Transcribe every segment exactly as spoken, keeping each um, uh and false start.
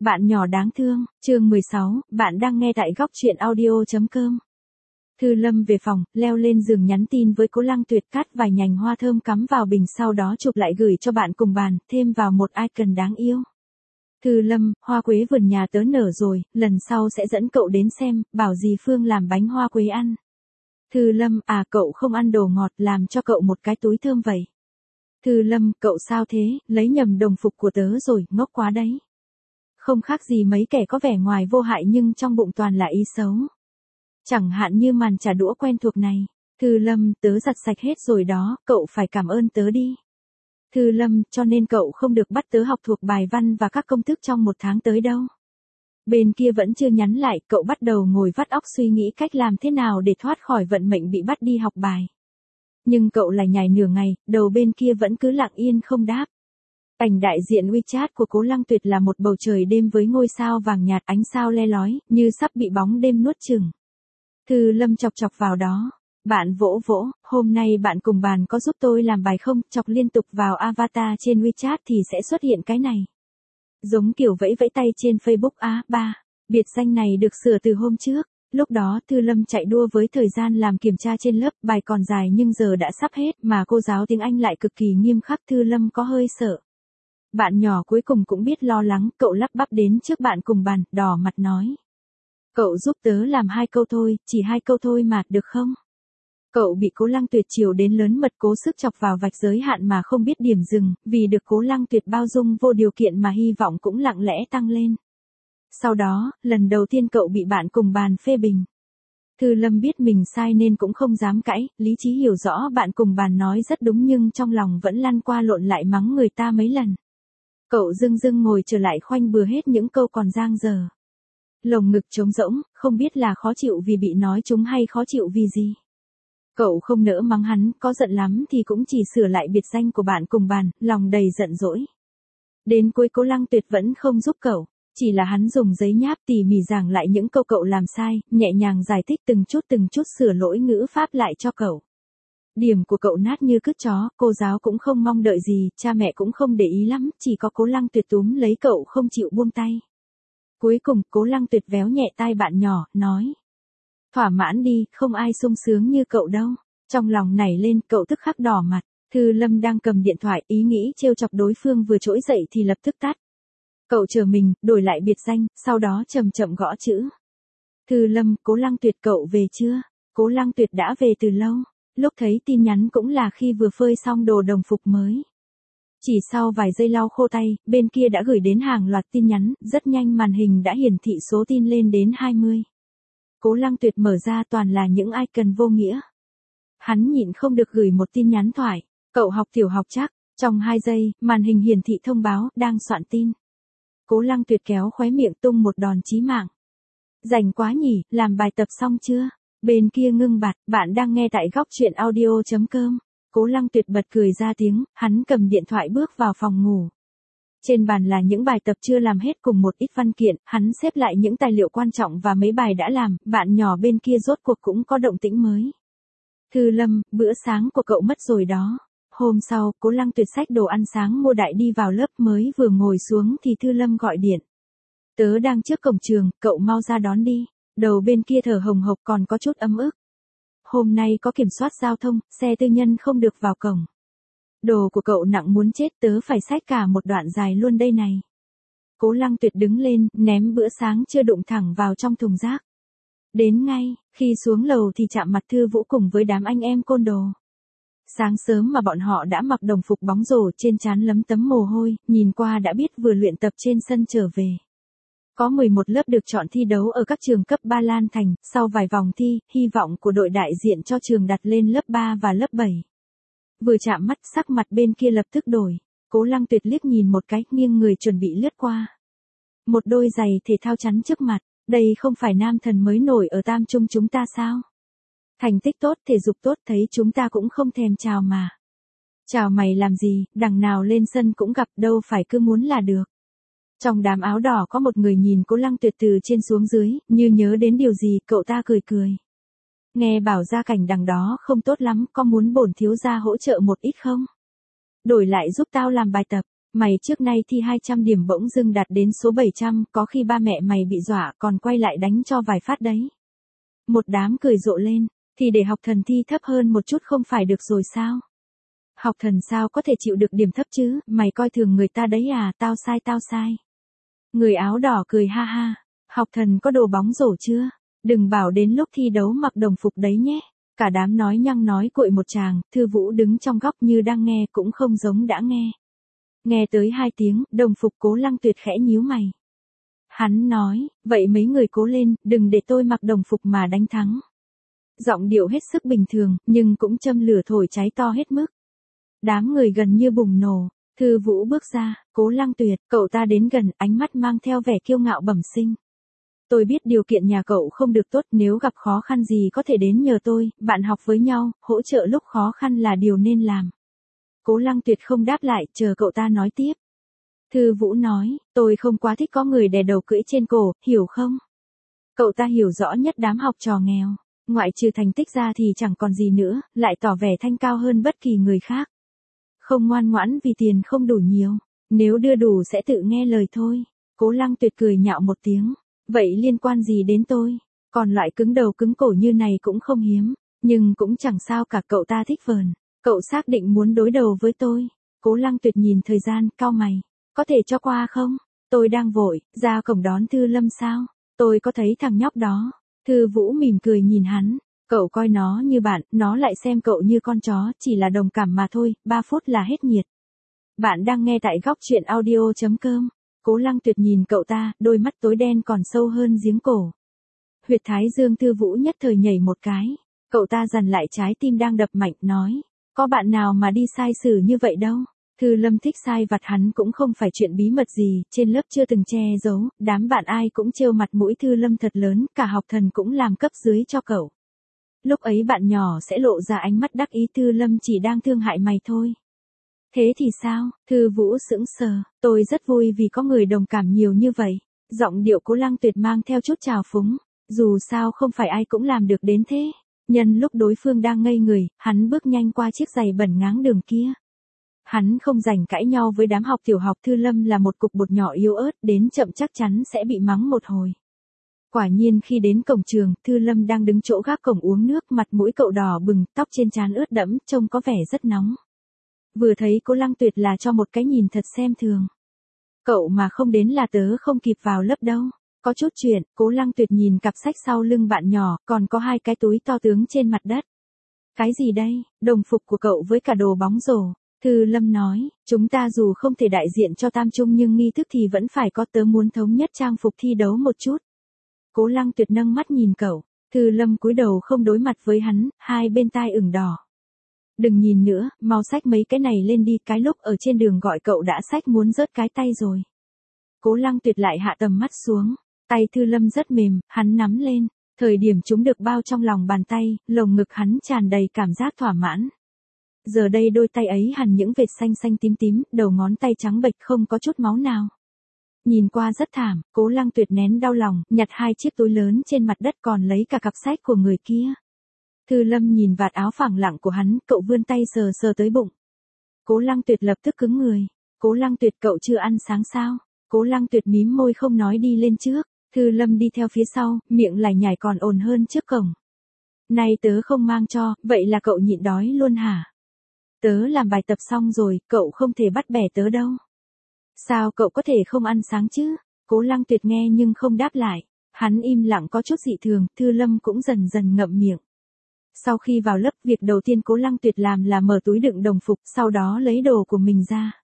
Bạn nhỏ đáng thương, chương mười sáu, bạn đang nghe tại góc truyện audio chấm com. Thư Lâm về phòng, leo lên giường nhắn tin với Cố Lăng Tuyệt, cắt vài nhành hoa thơm cắm vào bình, sau đó chụp lại gửi cho bạn cùng bàn, thêm vào một icon đáng yêu. Thư Lâm, hoa quế vườn nhà tớ nở rồi, lần sau sẽ dẫn cậu đến xem, bảo dì Phương làm bánh hoa quế ăn. Thư Lâm, à cậu không ăn đồ ngọt, làm cho cậu một cái túi thơm vậy. Thư Lâm, cậu sao thế, lấy nhầm đồng phục của tớ rồi, ngốc quá đấy. Không khác gì mấy kẻ có vẻ ngoài vô hại nhưng trong bụng toàn là ý xấu. Chẳng hạn như màn trả đũa quen thuộc này. Thư Lâm, tớ giặt sạch hết rồi đó, cậu phải cảm ơn tớ đi. Thư Lâm, cho nên cậu không được bắt tớ học thuộc bài văn và các công thức trong một tháng tới đâu. Bên kia vẫn chưa nhắn lại, cậu bắt đầu ngồi vắt óc suy nghĩ cách làm thế nào để thoát khỏi vận mệnh bị bắt đi học bài. Nhưng cậu lại nhảy nửa ngày, đầu bên kia vẫn cứ lặng yên không đáp. Ảnh đại diện WeChat của Cố Lăng Tuyệt là một bầu trời đêm với ngôi sao vàng nhạt, ánh sao le lói, như sắp bị bóng đêm nuốt chửng. Thư Lâm chọc chọc vào đó. Bạn vỗ vỗ, hôm nay bạn cùng bàn có giúp tôi làm bài không? Chọc liên tục vào avatar trên WeChat thì sẽ xuất hiện cái này. Giống kiểu vẫy vẫy tay trên Facebook. Á, ba. Biệt danh này được sửa từ hôm trước. Lúc đó Thư Lâm chạy đua với thời gian làm kiểm tra trên lớp, bài còn dài nhưng giờ đã sắp hết mà cô giáo tiếng Anh lại cực kỳ nghiêm khắc. Thư Lâm có hơi sợ. Bạn nhỏ cuối cùng cũng biết lo lắng, cậu lắp bắp đến trước bạn cùng bàn, đỏ mặt nói. Cậu giúp tớ làm hai câu thôi, chỉ hai câu thôi mà, được không? Cậu bị Cố Lăng Tuyệt chiều đến lớn mật, cố sức chọc vào vạch giới hạn mà không biết điểm dừng, vì được Cố Lăng Tuyệt bao dung vô điều kiện mà hy vọng cũng lặng lẽ tăng lên. Sau đó, lần đầu tiên cậu bị bạn cùng bàn phê bình. Thư Lâm biết mình sai nên cũng không dám cãi, lý trí hiểu rõ bạn cùng bàn nói rất đúng nhưng trong lòng vẫn lăn qua lộn lại mắng người ta mấy lần. Cậu dưng dưng ngồi trở lại khoanh bừa hết những câu còn dang dở. Lồng ngực trống rỗng, không biết là khó chịu vì bị nói trúng hay khó chịu vì gì. Cậu không nỡ mắng hắn, có giận lắm thì cũng chỉ sửa lại biệt danh của bạn cùng bàn, lòng đầy giận dỗi. Đến cuối Cố Lăng Tuyệt vẫn không giúp cậu, chỉ là hắn dùng giấy nháp tỉ mỉ giảng lại những câu cậu làm sai, nhẹ nhàng giải thích từng chút từng chút sửa lỗi ngữ pháp lại cho cậu. Điểm của cậu nát như cứt chó, cô giáo cũng không mong đợi gì, cha mẹ cũng không để ý lắm, chỉ có Cố Lăng Tuyệt túm lấy cậu không chịu buông tay. Cuối cùng, Cố Lăng Tuyệt véo nhẹ tai bạn nhỏ, nói. Thỏa mãn đi, không ai sung sướng như cậu đâu. Trong lòng nảy lên, cậu tức khắc đỏ mặt. Thư Lâm đang cầm điện thoại, ý nghĩ trêu chọc đối phương vừa trỗi dậy thì lập tức tắt. Cậu chờ mình, đổi lại biệt danh, sau đó chậm chậm gõ chữ. Thư Lâm, Cố Lăng Tuyệt cậu về chưa? Cố Lăng Tuyệt đã về từ lâu. Lúc thấy tin nhắn cũng là khi vừa phơi xong đồ đồng phục mới. Chỉ sau vài giây lau khô tay, bên kia đã gửi đến hàng loạt tin nhắn, rất nhanh màn hình đã hiển thị số tin lên đến hai mươi. Cố Lăng Tuyệt mở ra toàn là những icon vô nghĩa. Hắn nhịn không được gửi một tin nhắn thoại. Cậu học tiểu học chắc. Trong hai giây, màn hình hiển thị thông báo, đang soạn tin. Cố Lăng Tuyệt kéo khóe miệng tung một đòn chí mạng. Rảnh quá nhỉ, làm bài tập xong chưa? Bên kia ngưng bặt, bạn đang nghe tại góc truyện audio chấm com. Cố Lăng Tuyệt bật cười ra tiếng, hắn cầm điện thoại bước vào phòng ngủ. Trên bàn là những bài tập chưa làm hết cùng một ít văn kiện, hắn xếp lại những tài liệu quan trọng và mấy bài đã làm, bạn nhỏ bên kia rốt cuộc cũng có động tĩnh mới. Thư Lâm, bữa sáng của cậu mất rồi đó. Hôm sau, Cố Lăng Tuyệt xách đồ ăn sáng mua đại đi vào lớp, mới vừa ngồi xuống thì Thư Lâm gọi điện. Tớ đang trước cổng trường, cậu mau ra đón đi. Đầu bên kia thở hồng hộc còn có chút ấm ức. Hôm nay có kiểm soát giao thông, xe tư nhân không được vào cổng. Đồ của cậu nặng muốn chết, tớ phải xách cả một đoạn dài luôn đây này. Cố Lăng Tuyệt đứng lên, ném bữa sáng chưa đụng thẳng vào trong thùng rác. Đến ngay, khi xuống lầu thì chạm mặt Thư Vũ cùng với đám anh em côn đồ. Sáng sớm mà bọn họ đã mặc đồng phục bóng rổ, trên trán lấm tấm mồ hôi, nhìn qua đã biết vừa luyện tập trên sân trở về. Có mười một lớp được chọn thi đấu ở các trường cấp ba Lan Thành, sau vài vòng thi, hy vọng của đội đại diện cho trường đặt lên lớp ba và lớp bảy. Vừa chạm mắt, sắc mặt bên kia lập tức đổi. Cố Lăng Tuyệt liếc nhìn một cái, nghiêng người chuẩn bị lướt qua. Một đôi giày thể thao chắn trước mặt, đây không phải nam thần mới nổi ở Tam Trung chúng ta sao? Thành tích tốt, thể dục tốt, thấy chúng ta cũng không thèm chào mà. Chào mày làm gì, đằng nào lên sân cũng gặp, đâu phải cứ muốn là được. Trong đám áo đỏ có một người nhìn Cố Lăng Tuyệt từ trên xuống dưới, như nhớ đến điều gì, cậu ta cười cười. Nghe bảo gia cảnh đằng đó không tốt lắm, có muốn bổn thiếu gia hỗ trợ một ít không? Đổi lại giúp tao làm bài tập. Mày trước nay thi hai trăm điểm bỗng dưng đạt đến số bảy trăm, có khi ba mẹ mày bị dọa còn quay lại đánh cho vài phát đấy. Một đám cười rộ lên, thì để học thần thi thấp hơn một chút không phải được rồi sao? Học thần sao có thể chịu được điểm thấp chứ, mày coi thường người ta đấy à, tao sai tao sai. Người áo đỏ cười ha ha, học thần có đồ bóng rổ chưa? Đừng bảo đến lúc thi đấu mặc đồng phục đấy nhé. Cả đám nói nhăng nói cuội một tràng, Thư Vũ đứng trong góc như đang nghe cũng không giống đã nghe. Nghe tới hai tiếng, đồng phục Cố Lăng Tuyệt khẽ nhíu mày. Hắn nói, vậy mấy người cố lên, đừng để tôi mặc đồng phục mà đánh thắng. Giọng điệu hết sức bình thường, nhưng cũng châm lửa thổi cháy to hết mức. Đám người gần như bùng nổ, Thư Vũ bước ra, Cố Lăng Tuyệt, cậu ta đến gần, ánh mắt mang theo vẻ kiêu ngạo bẩm sinh. Tôi biết điều kiện nhà cậu không được tốt, nếu gặp khó khăn gì có thể đến nhờ tôi, bạn học với nhau, hỗ trợ lúc khó khăn là điều nên làm. Cố Lăng Tuyệt không đáp lại, chờ cậu ta nói tiếp. Thư Vũ nói, tôi không quá thích có người đè đầu cưỡi trên cổ, hiểu không? Cậu ta hiểu rõ nhất đám học trò nghèo, ngoại trừ thành tích ra thì chẳng còn gì nữa, lại tỏ vẻ thanh cao hơn bất kỳ người khác. Không ngoan ngoãn vì tiền không đủ nhiều, nếu đưa đủ sẽ tự nghe lời thôi. Cố Lăng Tuyệt cười nhạo một tiếng, vậy liên quan gì đến tôi, còn loại cứng đầu cứng cổ như này cũng không hiếm, nhưng cũng chẳng sao cả. Cậu ta thích vờn, cậu xác định muốn đối đầu với tôi. Cố Lăng Tuyệt nhìn thời gian, cau mày, có thể cho qua không, tôi đang vội, ra cổng đón Thư Lâm sao, tôi có thấy thằng nhóc đó. Thư Vũ mỉm cười nhìn hắn, cậu coi nó như bạn, nó lại xem cậu như con chó, chỉ là đồng cảm mà thôi, ba phút là hết nhiệt. Bạn đang nghe tại góc truyện audio chấm com. Cố Lăng Tuyệt nhìn cậu ta, đôi mắt tối đen còn sâu hơn giếng cổ. Huyệt thái dương Thư Vũ nhất thời nhảy một cái, cậu ta dằn lại trái tim đang đập mạnh, nói, có bạn nào mà đi sai sử như vậy đâu. Thư Lâm thích sai vặt hắn cũng không phải chuyện bí mật gì, trên lớp chưa từng che giấu, đám bạn ai cũng trêu mặt mũi Thư Lâm thật lớn, cả học thần cũng làm cấp dưới cho cậu. Lúc ấy bạn nhỏ sẽ lộ ra ánh mắt đắc ý, Thư Lâm chỉ đang thương hại mày thôi. Thế thì sao? Thư Vũ sững sờ, tôi rất vui vì có người đồng cảm nhiều như vậy. Giọng điệu Cố Lăng Tuyệt mang theo chút trào phúng, dù sao không phải ai cũng làm được đến thế. Nhân lúc đối phương đang ngây người, hắn bước nhanh qua chiếc giày bẩn ngáng đường kia. Hắn không rảnh cãi nhau với đám học tiểu học, Thư Lâm là một cục bột nhỏ yếu ớt, đến chậm chắc chắn sẽ bị mắng một hồi. Quả nhiên khi đến cổng trường, Thư Lâm đang đứng chỗ gác cổng uống nước, mặt mũi cậu đỏ bừng, tóc trên trán ướt đẫm, trông có vẻ rất nóng. Vừa thấy Cố Lăng Tuyệt là cho một cái nhìn thật xem thường. Cậu mà không đến là tớ không kịp vào lớp đâu. Có chút chuyện, Cố Lăng Tuyệt nhìn cặp sách sau lưng bạn nhỏ, còn có hai cái túi to tướng trên mặt đất. Cái gì đây? Đồng phục của cậu với cả đồ bóng rổ. Thư Lâm nói, chúng ta dù không thể đại diện cho Tam Trung nhưng nghi thức thì vẫn phải có, tớ muốn thống nhất trang phục thi đấu một chút. Cố Lăng Tuyệt nâng mắt nhìn cậu, Thư Lâm cúi đầu không đối mặt với hắn, hai bên tai ửng đỏ. Đừng nhìn nữa, mau xách mấy cái này lên đi, cái lúc ở trên đường gọi cậu đã xách muốn rớt cái tay rồi. Cố Lăng Tuyệt lại hạ tầm mắt xuống, tay Thư Lâm rất mềm, hắn nắm lên, thời điểm chúng được bao trong lòng bàn tay, lồng ngực hắn tràn đầy cảm giác thỏa mãn. Giờ đây đôi tay ấy hằn những vệt xanh xanh tím tím, đầu ngón tay trắng bệch không có chút máu nào. Nhìn qua rất thảm, Cố Lăng Tuyệt nén đau lòng, nhặt hai chiếc túi lớn trên mặt đất còn lấy cả cặp sách của người kia. Thư Lâm nhìn vạt áo phẳng lặng của hắn, cậu vươn tay sờ sờ tới bụng. Cố Lăng Tuyệt lập tức cứng người. Cố Lăng Tuyệt, cậu chưa ăn sáng sao? Cố Lăng Tuyệt mím môi không nói đi lên trước. Thư Lâm đi theo phía sau, miệng lải nhải còn ồn hơn trước cổng. Này tớ không mang cho, vậy là cậu nhịn đói luôn hả? Tớ làm bài tập xong rồi, cậu không thể bắt bẻ tớ đâu. Sao cậu có thể không ăn sáng chứ? Cố Lăng Tuyệt nghe nhưng không đáp lại. Hắn im lặng có chút dị thường, Thư Lâm cũng dần dần ngậm miệng. Sau khi vào lớp, việc đầu tiên Cố Lăng Tuyệt làm là mở túi đựng đồng phục, sau đó lấy đồ của mình ra.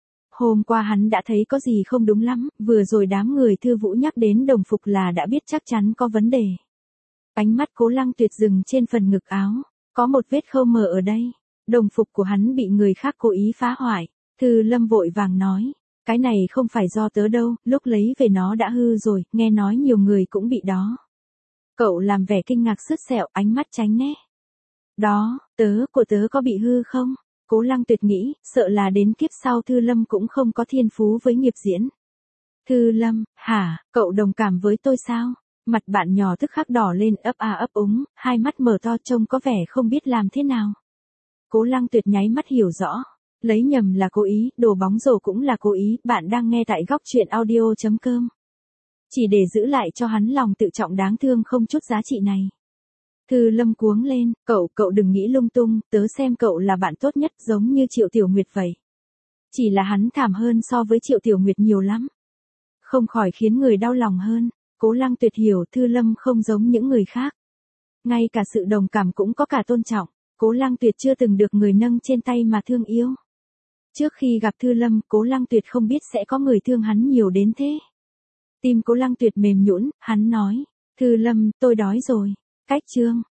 Hôm qua hắn đã thấy có gì không đúng lắm, vừa rồi đám người Thư Vũ nhắc đến đồng phục là đã biết chắc chắn có vấn đề. Ánh mắt Cố Lăng Tuyệt dừng trên phần ngực áo, có một vết khâu mờ ở đây. Đồng phục của hắn bị người khác cố ý phá hoại. Thư Lâm vội vàng nói, cái này không phải do tớ đâu, lúc lấy về nó đã hư rồi, nghe nói nhiều người cũng bị đó. Cậu làm vẻ kinh ngạc sứt sẹo, ánh mắt tránh né. Đó, tớ của tớ có bị hư không? Cố Lăng Tuyệt nghĩ, sợ là đến kiếp sau Thư Lâm cũng không có thiên phú với nghiệp diễn. Thư Lâm, hả, cậu đồng cảm với tôi sao? Mặt bạn nhỏ tức khắc đỏ lên, ấp a ấp úng, hai mắt mở to trông có vẻ không biết làm thế nào. Cố Lăng Tuyệt nháy mắt hiểu rõ. Lấy nhầm là cố ý, đổ bóng rổ cũng là cố ý, bạn đang nghe tại góc truyện audio.com. Chỉ để giữ lại cho hắn lòng tự trọng đáng thương không chút giá trị này. Thư Lâm cuống lên, cậu, cậu đừng nghĩ lung tung, tớ xem cậu là bạn tốt nhất giống như Triệu Tiểu Nguyệt vậy. Chỉ là hắn thảm hơn so với Triệu Tiểu Nguyệt nhiều lắm. Không khỏi khiến người đau lòng hơn. Cố Lăng Tuyệt hiểu Thư Lâm không giống những người khác. Ngay cả sự đồng cảm cũng có cả tôn trọng. Cố Lăng Tuyệt chưa từng được người nâng trên tay mà thương yêu. Trước khi gặp Thư Lâm, Cố Lăng Tuyệt không biết sẽ có người thương hắn nhiều đến thế. Tim Cố Lăng Tuyệt mềm nhũn, hắn nói, Thư Lâm, tôi đói rồi. Cách chương.